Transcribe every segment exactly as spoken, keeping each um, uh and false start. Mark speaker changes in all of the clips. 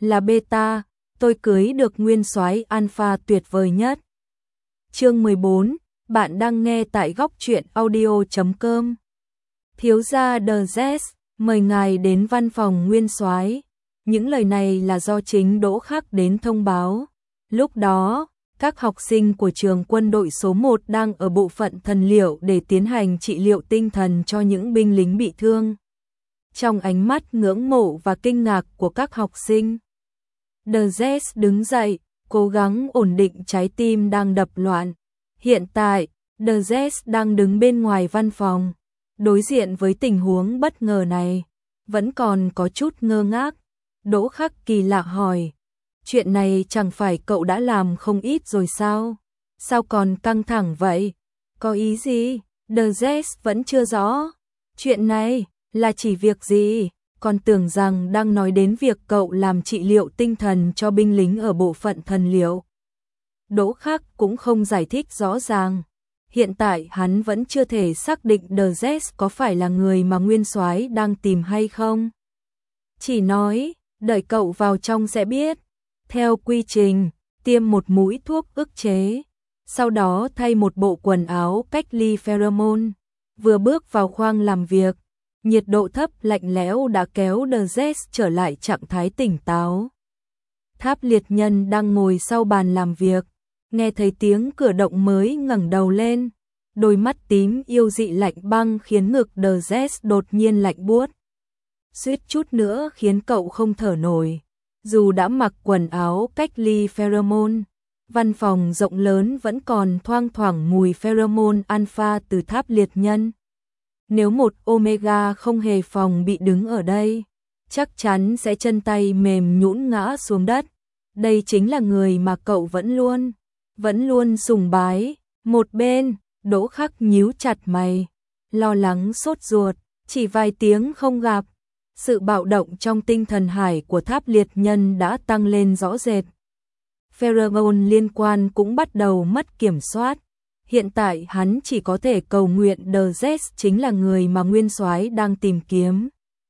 Speaker 1: là beta, tôi cưới được nguyên soái alpha tuyệt vời nhất. Chương mười bốn, bạn đang nghe tại góc truyện audio chấm com. Thiếu gia The Z, mời ngài đến văn phòng nguyên soái. Những lời này là do chính Đỗ Khắc đến thông báo. Lúc đó, các học sinh của trường quân đội số một đang ở bộ phận thần liệu để tiến hành trị liệu tinh thần cho những binh lính bị thương. Trong ánh mắt ngưỡng mộ và kinh ngạc của các học sinh, The Z đứng dậy, cố gắng ổn định trái tim đang đập loạn. Hiện tại, The Z đang đứng bên ngoài văn phòng, đối diện với tình huống bất ngờ này, vẫn còn có chút ngơ ngác. Đỗ Khắc kỳ lạ hỏi, chuyện này chẳng phải cậu đã làm không ít rồi sao? Sao còn căng thẳng vậy? Có ý gì? The Z vẫn chưa rõ. Chuyện này là chỉ việc gì? Còn tưởng rằng đang nói đến việc cậu làm trị liệu tinh thần cho binh lính ở bộ phận thần liệu. Đỗ Khắc cũng không giải thích rõ ràng. Hiện tại hắn vẫn chưa thể xác định The Z có phải là người mà nguyên soái đang tìm hay không. Chỉ nói, đợi cậu vào trong sẽ biết. Theo quy trình, tiêm một mũi thuốc ức chế, sau đó thay một bộ quần áo cách ly pheromone. Vừa bước vào khoang làm việc, nhiệt độ thấp lạnh lẽo đã kéo The Z trở lại trạng thái tỉnh táo. Tháp liệt nhân đang ngồi sau bàn làm việc, nghe thấy tiếng cửa động mới ngẩng đầu lên, đôi mắt tím yêu dị lạnh băng khiến ngực The Z đột nhiên lạnh buốt. Suýt chút nữa khiến cậu không thở nổi. Dù đã mặc quần áo cách ly pheromone, văn phòng rộng lớn vẫn còn thoang thoảng mùi pheromone alpha từ tháp liệt nhân. Nếu một Omega không hề phòng bị đứng ở đây, chắc chắn sẽ chân tay mềm nhũn ngã xuống đất. Đây chính là người mà cậu vẫn luôn, vẫn luôn sùng bái. Một bên, Đỗ Khắc nhíu chặt mày, lo lắng sốt ruột, chỉ vài tiếng không gặp. Sự bạo động trong tinh thần hải của tháp liệt nhân đã tăng lên rõ rệt. Pheromone liên quan cũng bắt đầu mất kiểm soát. Hiện tại hắn chỉ có thể cầu nguyện The Z chính là người mà nguyên soái đang tìm kiếm.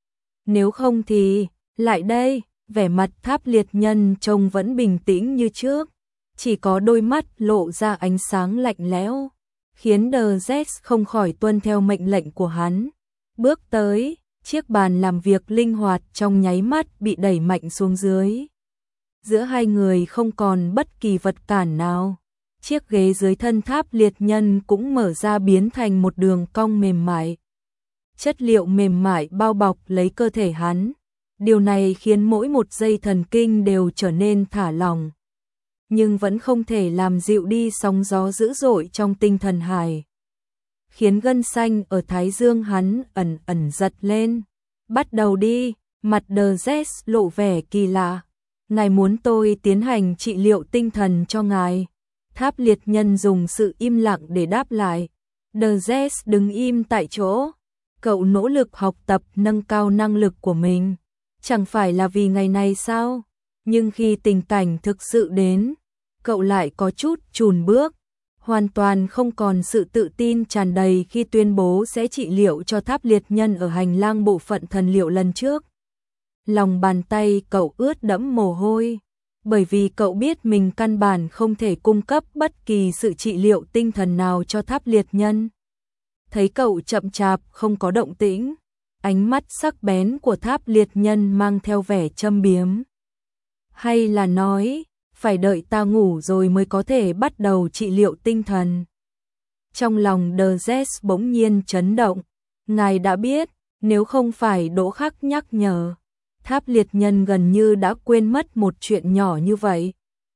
Speaker 1: Nếu không thì, lại đây, vẻ mặt tháp liệt nhân trông vẫn bình tĩnh như trước. Chỉ có đôi mắt lộ ra ánh sáng lạnh lẽo, khiến The Z không khỏi tuân theo mệnh lệnh của hắn. Bước tới, chiếc bàn làm việc linh hoạt trong nháy mắt bị đẩy mạnh xuống dưới. Giữa hai người không còn bất kỳ vật cản nào. Chiếc ghế dưới thân tháp liệt nhân cũng mở ra biến thành một đường cong mềm mại. Chất liệu mềm mại bao bọc lấy cơ thể hắn. Điều này khiến mỗi một dây thần kinh đều trở nên thả lỏng. Nhưng vẫn không thể làm dịu đi sóng gió dữ dội trong tinh thần hải. Khiến gân xanh ở thái dương hắn ẩn ẩn giật lên. Bắt đầu đi, mặt The Z lộ vẻ kỳ lạ. Ngài muốn tôi tiến hành trị liệu tinh thần cho ngài. Tháp liệt nhân dùng sự im lặng để đáp lại. The Z đứng im tại chỗ. Cậu nỗ lực học tập nâng cao năng lực của mình. Chẳng phải là vì ngày này sao? Nhưng khi tình cảnh thực sự đến, cậu lại có chút chùn bước. Hoàn toàn không còn sự tự tin tràn đầy khi tuyên bố sẽ trị liệu cho tháp liệt nhân ở hành lang bộ phận thần liệu lần trước. Lòng bàn tay cậu ướt đẫm mồ hôi, bởi vì cậu biết mình căn bản không thể cung cấp bất kỳ sự trị liệu tinh thần nào cho tháp liệt nhân. Thấy cậu chậm chạp không có động tĩnh, ánh mắt sắc bén của tháp liệt nhân mang theo vẻ châm biếm. Hay là nói, phải đợi ta ngủ rồi mới có thể bắt đầu trị liệu tinh thần. Trong lòng The Z bỗng nhiên chấn động. Ngài đã biết, nếu không phải Đỗ Khắc nhắc nhở, tháp liệt nhân gần như đã quên mất một chuyện nhỏ như vậy.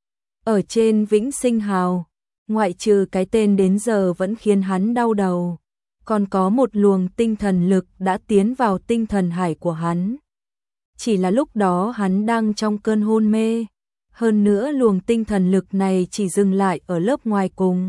Speaker 1: Ở trên Vĩnh Sinh Hào, ngoại trừ cái tên đến giờ vẫn khiến hắn đau đầu, còn có một luồng tinh thần lực đã tiến vào tinh thần hải của hắn. Chỉ là lúc đó hắn đang trong cơn hôn mê. Hơn nữa luồng tinh thần lực này chỉ dừng lại ở lớp ngoài cùng.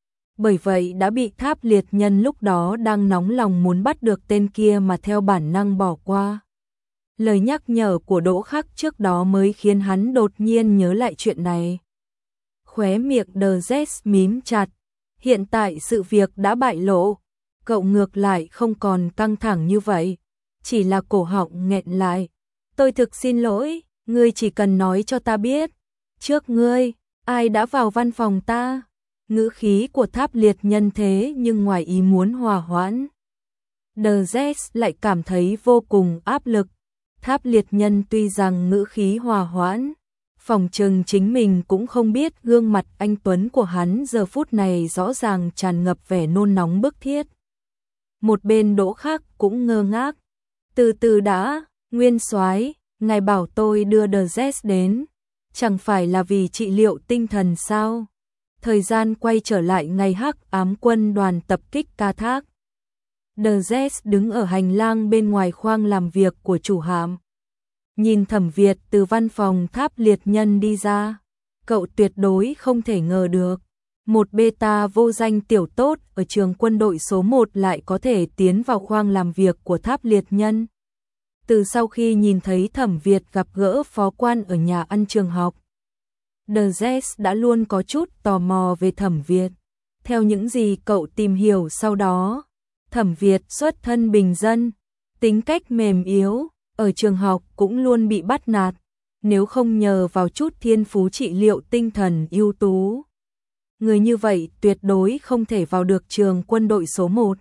Speaker 1: Bởi vậy đã bị tháp liệt nhân lúc đó đang nóng lòng muốn bắt được tên kia mà theo bản năng bỏ qua. Lời nhắc nhở của Đỗ Khắc trước đó mới khiến hắn đột nhiên nhớ lại chuyện này. Khóe miệng The Z mím chặt. Hiện tại sự việc đã bại lộ. Cậu ngược lại không còn căng thẳng như vậy. Chỉ là cổ họng nghẹn lại. Tôi thực xin lỗi. Ngươi chỉ cần nói cho ta biết, trước ngươi, ai đã vào văn phòng ta? Ngữ khí của Tháp Liệt Nhân thế nhưng ngoài ý muốn hòa hoãn. The Z lại cảm thấy vô cùng áp lực. Tháp Liệt Nhân tuy rằng ngữ khí hòa hoãn, phòng trừng chính mình cũng không biết gương mặt anh tuấn của hắn giờ phút này rõ ràng tràn ngập vẻ nôn nóng bức thiết. Một bên Đỗ Khắc cũng ngơ ngác. Từ từ đã, Nguyên Soái, ngài bảo tôi đưa The Z đến, chẳng phải là vì trị liệu tinh thần sao? Thời gian quay trở lại ngày Hắc Ám quân đoàn tập kích Ca Thác. The Z đứng ở hành lang bên ngoài khoang làm việc của chủ hạm. Nhìn Thẩm Việt từ văn phòng Tháp Liệt Nhân đi ra, cậu tuyệt đối không thể ngờ được. Một beta vô danh tiểu tốt ở trường quân đội số một lại có thể tiến vào khoang làm việc của Tháp Liệt Nhân. Từ sau khi nhìn thấy Thẩm Việt gặp gỡ phó quan ở nhà ăn trường học, The Z đã luôn có chút tò mò về Thẩm Việt. Theo những gì cậu tìm hiểu sau đó, Thẩm Việt xuất thân bình dân, tính cách mềm yếu, ở trường học cũng luôn bị bắt nạt, nếu không nhờ vào chút thiên phú trị liệu tinh thần ưu tú. Người như vậy tuyệt đối không thể vào được trường quân đội số một.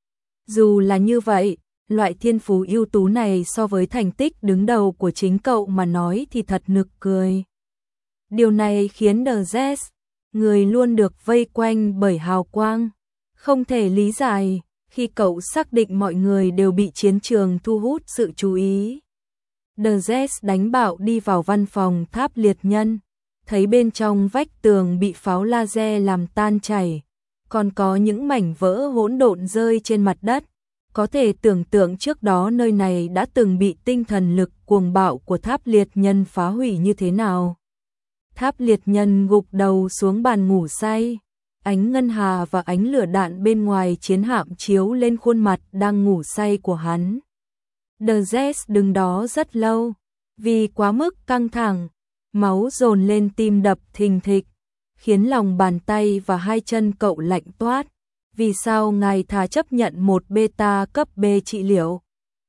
Speaker 1: Dù là như vậy, loại thiên phú ưu tú này so với thành tích đứng đầu của chính cậu mà nói thì thật nực cười. Điều này khiến The Z, người luôn được vây quanh bởi hào quang, không thể lý giải khi cậu xác định mọi người đều bị chiến trường thu hút sự chú ý. The Z đánh bạo đi vào văn phòng Tháp Liệt Nhân, thấy bên trong vách tường bị pháo laser làm tan chảy, còn có những mảnh vỡ hỗn độn rơi trên mặt đất. Có thể tưởng tượng trước đó nơi này đã từng bị tinh thần lực cuồng bạo của Tháp Liệt Nhân phá hủy như thế nào. Tháp Liệt Nhân gục đầu xuống bàn ngủ say, ánh ngân hà và ánh lửa đạn bên ngoài chiến hạm chiếu lên khuôn mặt đang ngủ say của hắn. The Z đứng đó rất lâu, vì quá mức căng thẳng, máu dồn lên tim đập thình thịch, khiến lòng bàn tay và hai chân cậu lạnh toát. Vì sao ngài thà chấp nhận một beta cấp B trị liệu,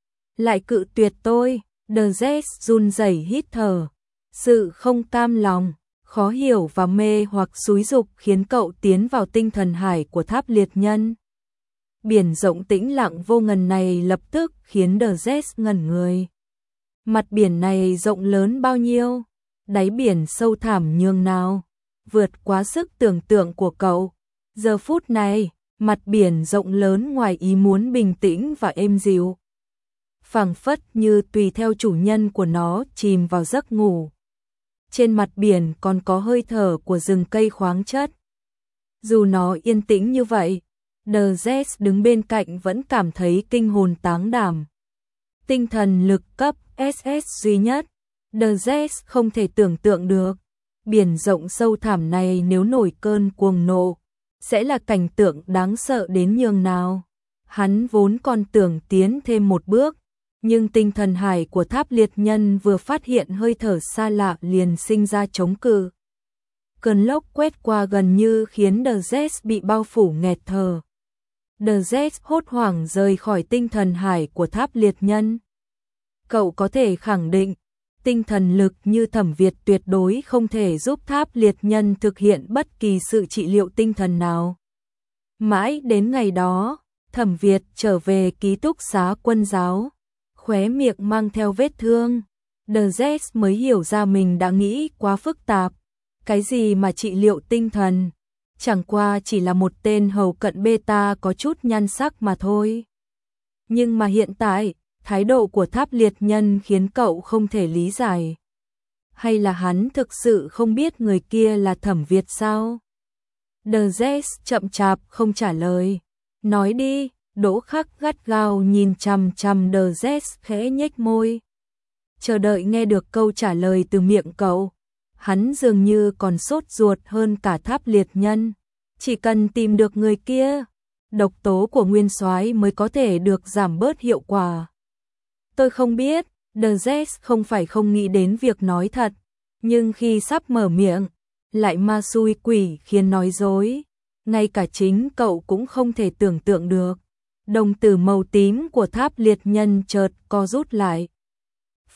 Speaker 1: lại cự tuyệt tôi? The Z run rẩy hít thở. Sự không cam lòng, khó hiểu và mê hoặc xúi dục khiến cậu tiến vào tinh thần hải của Tháp Liệt Nhân. Biển rộng tĩnh lặng vô ngần này lập tức khiến The Z ngẩn người. Mặt biển này rộng lớn bao nhiêu? Đáy biển sâu thẳm nhường nào? Vượt quá sức tưởng tượng của cậu. Giờ phút này, mặt biển rộng lớn ngoài ý muốn bình tĩnh và êm dịu, phảng phất như tùy theo chủ nhân của nó chìm vào giấc ngủ. Trên mặt biển còn có hơi thở của rừng cây khoáng chất. Dù nó yên tĩnh như vậy, The Z đứng bên cạnh vẫn cảm thấy kinh hồn táng đảm. Tinh thần lực cấp ét ét duy nhất, The Z không thể tưởng tượng được. Biển rộng sâu thẳm này nếu nổi cơn cuồng nộ, sẽ là cảnh tượng đáng sợ đến nhường nào. Hắn vốn còn tưởng tiến thêm một bước, nhưng tinh thần hải của Tháp Liệt Nhân vừa phát hiện hơi thở xa lạ liền sinh ra chống cự. Cơn lốc quét qua gần như khiến The Z bị bao phủ nghẹt thở. The Z hốt hoảng rời khỏi tinh thần hải của Tháp Liệt Nhân. Cậu có thể khẳng định, tinh thần lực như Thẩm Việt tuyệt đối không thể giúp Tháp Liệt Nhân thực hiện bất kỳ sự trị liệu tinh thần nào. Mãi đến ngày đó, Thẩm Việt trở về ký túc xá quân giáo, khóe miệng mang theo vết thương. The Z mới hiểu ra mình đã nghĩ quá phức tạp. Cái gì mà trị liệu tinh thần? Chẳng qua chỉ là một tên hầu cận beta có chút nhan sắc mà thôi. Nhưng mà hiện tại, thái độ của Tháp Liệt Nhân khiến cậu không thể lý giải. Hay là hắn thực sự không biết người kia là Thẩm Việt sao? The Z chậm chạp không trả lời. Nói đi. Đỗ Khắc gắt gao nhìn chằm chằm The Z khẽ nhếch môi, chờ đợi nghe được câu trả lời từ miệng cậu. Hắn dường như còn sốt ruột hơn cả Tháp Liệt Nhân. Chỉ cần tìm được người kia, độc tố của Nguyên Soái mới có thể được giảm bớt hiệu quả. Tôi không biết. The Z không phải không nghĩ đến việc nói thật, nhưng khi sắp mở miệng, lại ma xui quỷ khiến nói dối. Ngay cả chính cậu cũng không thể tưởng tượng được. Đồng tử màu tím của Tháp Liệt Nhân chợt co rút lại.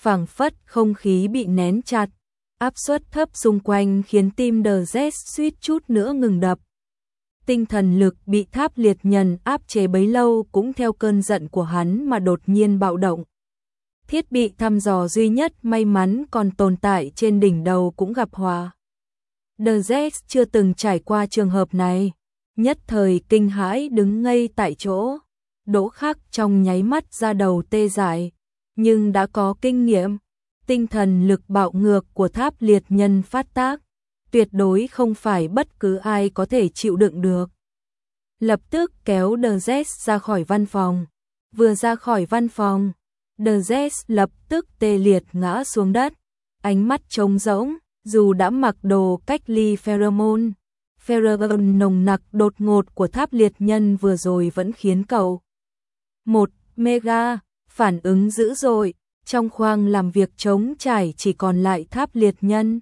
Speaker 1: phảng phất không khí bị nén chặt, áp suất thấp xung quanh khiến tim The Z suýt chút nữa ngừng đập. Tinh thần lực bị Tháp Liệt Nhân áp chế bấy lâu cũng theo cơn giận của hắn mà đột nhiên bạo động. Thiết bị thăm dò duy nhất may mắn còn tồn tại trên đỉnh đầu cũng gặp họa. The Z chưa từng trải qua trường hợp này, nhất thời kinh hãi đứng ngây tại chỗ. Đỗ Khắc trong nháy mắt ra đầu tê dại, nhưng đã có kinh nghiệm, tinh thần lực bạo ngược của Tháp Liệt Nhân phát tác, tuyệt đối không phải bất cứ ai có thể chịu đựng được. Lập tức kéo The Z ra khỏi văn phòng, vừa ra khỏi văn phòng, The Z lập tức tê liệt ngã xuống đất, ánh mắt trống rỗng, dù đã mặc đồ cách ly pheromone, pheromone nồng nặc đột ngột của Tháp Liệt Nhân vừa rồi vẫn khiến cậu một mega phản ứng dữ dội, trong khoang làm việc trống trải chỉ còn lại Tháp Liệt Nhân.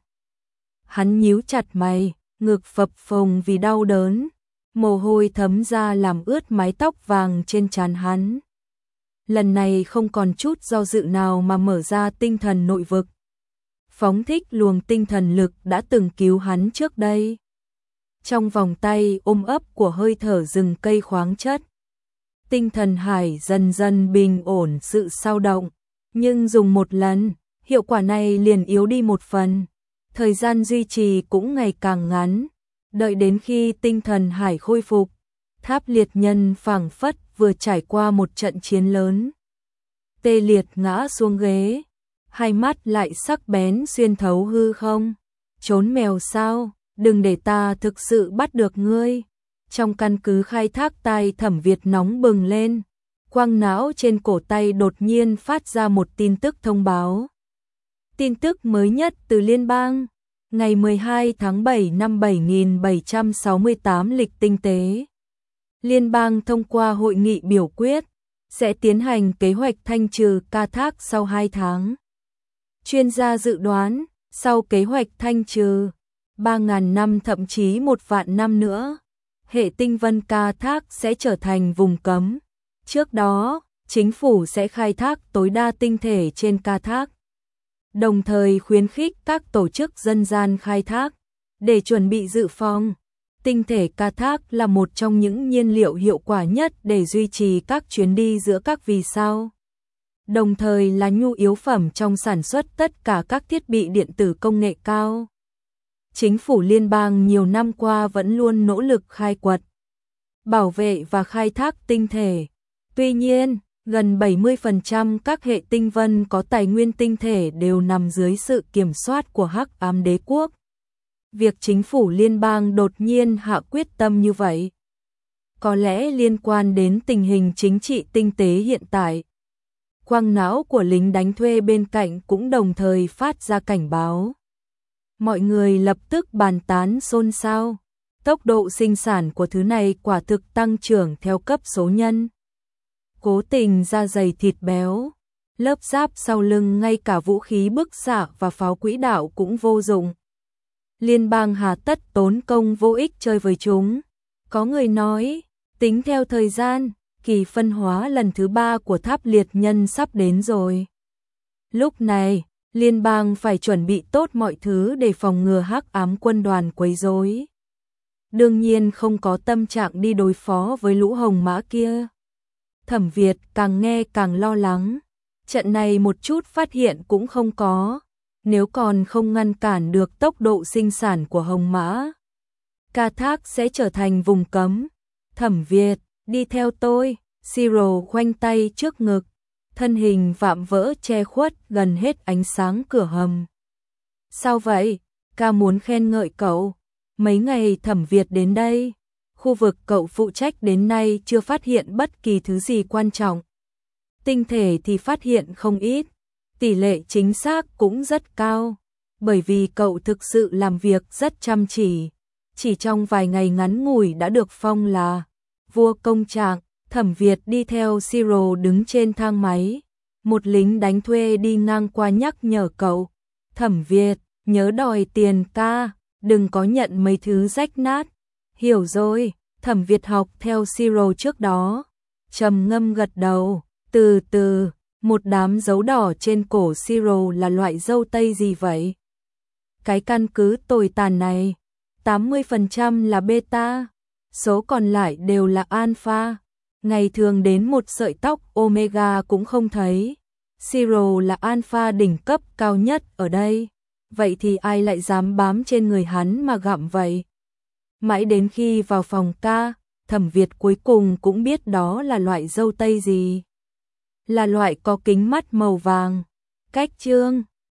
Speaker 1: Hắn nhíu chặt mày, ngực phập phồng vì đau đớn, mồ hôi thấm ra làm ướt mái tóc vàng trên trán hắn. Lần này không còn chút do dự nào mà mở ra tinh thần nội vực, phóng thích luồng tinh thần lực đã từng cứu hắn trước đây. Trong vòng tay ôm ấp của hơi thở rừng cây khoáng chất, tinh thần hải dần dần bình ổn sự sao động, nhưng dùng một lần, hiệu quả này liền yếu đi một phần, thời gian duy trì cũng ngày càng ngắn. Đợi đến khi tinh thần hải khôi phục, Tháp Liệt Nhân phảng phất vừa trải qua một trận chiến lớn. Tê liệt ngã xuống ghế, hai mắt lại sắc bén xuyên thấu hư không. Trốn mèo sao, đừng để ta thực sự bắt được ngươi. Trong căn cứ khai thác tai Thẩm Việt nóng bừng lên, quang não trên cổ tay đột nhiên phát ra một tin tức thông báo. Tin tức mới nhất từ liên bang, ngày mười hai tháng bảy năm bảy nghìn bảy trăm sáu mươi tám lịch tinh tế. Liên bang thông qua hội nghị biểu quyết, sẽ tiến hành kế hoạch thanh trừ ca thác sau hai tháng. Chuyên gia dự đoán, sau kế hoạch thanh trừ, ba nghìn năm thậm chí một vạn năm nữa, hệ tinh vân ca thác sẽ trở thành vùng cấm. Trước đó, chính phủ sẽ khai thác tối đa tinh thể trên ca thác, đồng thời khuyến khích các tổ chức dân gian khai thác. Để chuẩn bị dự phòng, tinh thể ca thác là một trong những nhiên liệu hiệu quả nhất để duy trì các chuyến đi giữa các vì sao, đồng thời là nhu yếu phẩm trong sản xuất tất cả các thiết bị điện tử công nghệ cao. Chính phủ liên bang nhiều năm qua vẫn luôn nỗ lực khai quật, bảo vệ và khai thác tinh thể. Tuy nhiên, gần bảy mươi phần trăm các hệ tinh vân có tài nguyên tinh thể đều nằm dưới sự kiểm soát của Hắc Ám Đế quốc. Việc chính phủ liên bang đột nhiên hạ quyết tâm như vậy, có lẽ liên quan đến tình hình chính trị tinh tế hiện tại. Quang não của lính đánh thuê bên cạnh cũng đồng thời phát ra cảnh báo. Mọi người lập tức bàn tán xôn xao. Tốc độ sinh sản của thứ này quả thực tăng trưởng theo cấp số nhân. Cố tình da dày thịt béo, lớp giáp sau lưng ngay cả vũ khí bức xạ và pháo quỹ đạo cũng vô dụng. Liên bang hà tất tốn công vô ích chơi với chúng. Có người nói, tính theo thời gian, kỳ phân hóa lần thứ ba của Tháp Liệt Nhân sắp đến rồi. Lúc này, liên bang phải chuẩn bị tốt mọi thứ để phòng ngừa Hắc Ám quân đoàn quấy rối. Đương nhiên không có tâm trạng đi đối phó với lũ hồng mã kia. Thẩm Việt càng nghe càng lo lắng. Trận này một chút phát hiện cũng không có. Nếu còn không ngăn cản được tốc độ sinh sản của hồng mã, ca thác sẽ trở thành vùng cấm. Thẩm Việt, đi theo tôi. Siro khoanh tay trước ngực, thân hình vạm vỡ che khuất gần hết ánh sáng cửa hầm. Sao vậy? Ca muốn khen ngợi cậu. Mấy ngày Thẩm Việt đến đây, khu vực cậu phụ trách đến nay chưa phát hiện bất kỳ thứ gì quan trọng. Tinh thể thì phát hiện không ít, tỷ lệ chính xác cũng rất cao, bởi vì cậu thực sự làm việc rất chăm chỉ. Chỉ trong vài ngày ngắn ngủi đã được phong là vua công trạng. Thẩm Việt đi theo Siro đứng trên thang máy. Một lính đánh thuê đi ngang qua nhắc nhở cậu. Thẩm Việt, nhớ đòi tiền ca, đừng có nhận mấy thứ rách nát. Hiểu rồi, Thẩm Việt học theo Siro trước đó. Trầm ngâm gật đầu, từ từ, Một đám dấu đỏ trên cổ Siro là loại dâu tây gì vậy? Cái căn cứ tồi tàn này, tám mươi phần trăm là beta, số còn lại đều là alpha. Ngày thường đến một sợi tóc omega cũng không thấy. Siro là alpha đỉnh cấp cao nhất ở đây. Vậy thì ai lại dám bám trên người hắn mà gặm vậy? Mãi đến khi vào phòng ca, Thẩm Việt cuối cùng cũng biết đó là loại dâu tây gì. Là loại có kính mắt màu vàng. Cách chương